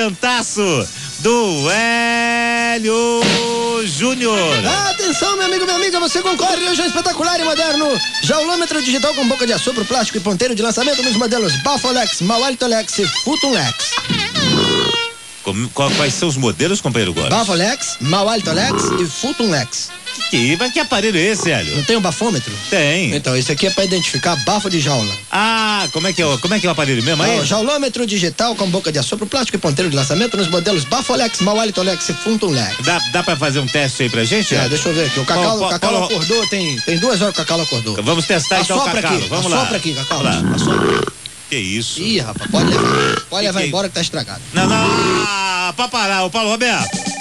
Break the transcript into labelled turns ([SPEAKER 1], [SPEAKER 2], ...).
[SPEAKER 1] presentaço do Hélio Júnior.
[SPEAKER 2] Atenção, meu amigo, minha amiga, você concorre hoje ao espetacular e moderno jaulômetro digital com boca de assopro, plástico e ponteiro de lançamento nos modelos Bafolex, Maualitolex e Futunlex.
[SPEAKER 1] Quais são os modelos, companheiro Góes?
[SPEAKER 2] Bafolex, Maualitolex e Futunlex.
[SPEAKER 1] Que aparelho é esse, Hélio?
[SPEAKER 2] Não tem um bafômetro?
[SPEAKER 1] Tem.
[SPEAKER 2] Então, esse aqui é pra identificar bafo de jaula.
[SPEAKER 1] Como é que é o aparelho mesmo aí?
[SPEAKER 2] Jaulômetro digital com boca de assopro, plástico e ponteiro de lançamento nos modelos Bafolex, Maualitolex e Futunlex.
[SPEAKER 1] Dá pra fazer um teste aí pra gente?
[SPEAKER 2] Deixa eu ver aqui. O Cacau acordou, tem 2 horas que o Cacau acordou.
[SPEAKER 1] Vamos testar então o Cacau. Vamos lá.
[SPEAKER 2] Assopra aqui, Cacau. Assopra.
[SPEAKER 1] Que isso?
[SPEAKER 2] Ih, rapaz, pode levar. Pode levar embora que tá estragado.
[SPEAKER 1] Não, pra parar, o Paulo Roberto.